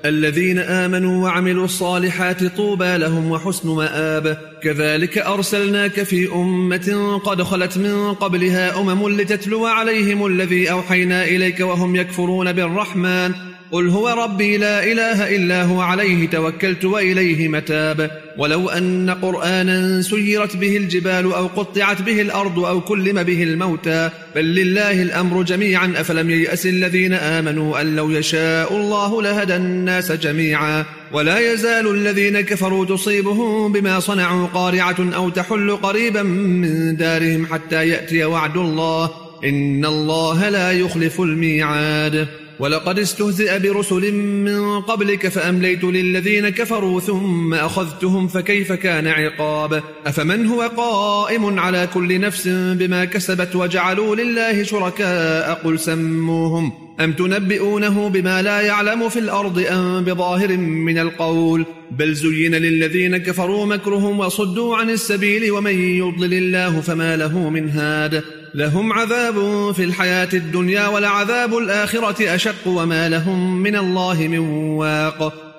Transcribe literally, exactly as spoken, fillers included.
الذين آمنوا وعملوا الصالحات طوبى لهم وحسن مآب. كذلك أرسلناك في أمة قد خلت من قبلها أمم لتتلو عليهم الذي أوحينا إليك وهم يكفرون بالرحمن قل هو ربي لا إله إلا هو عليه توكلت وإليه متاب. ولو أن قرآنا سيرت به الجبال أو قطعت به الأرض أو كلم به الموتى بل لله الأمر جميعا أفلم ييأس الذين آمنوا أن لو يشاء الله لهدى الناس جميعا. ولا يزال الذين كفروا تصيبهم بما صنعوا قارعة أو تحل قريبا من دارهم حتى يأتي وعد الله إن الله لا يخلف الميعاد. ولقد استهزئ برسل من قبلك فأمليت للذين كفروا ثم أخذتهم فكيف كان عقاب. أفمن هو قائم على كل نفس بما كسبت وجعلوا لله شركاء قل سموهم أم تنبئونه بما لا يعلم في الأرض أم بظاهر من القول بل زين للذين كفروا مكرهم وصدوا عن السبيل ومن يضلل الله فما له من هاد. لهم عذاب في الحياة الدنيا ولعذاب الآخرة أشق وما لهم من الله من واق.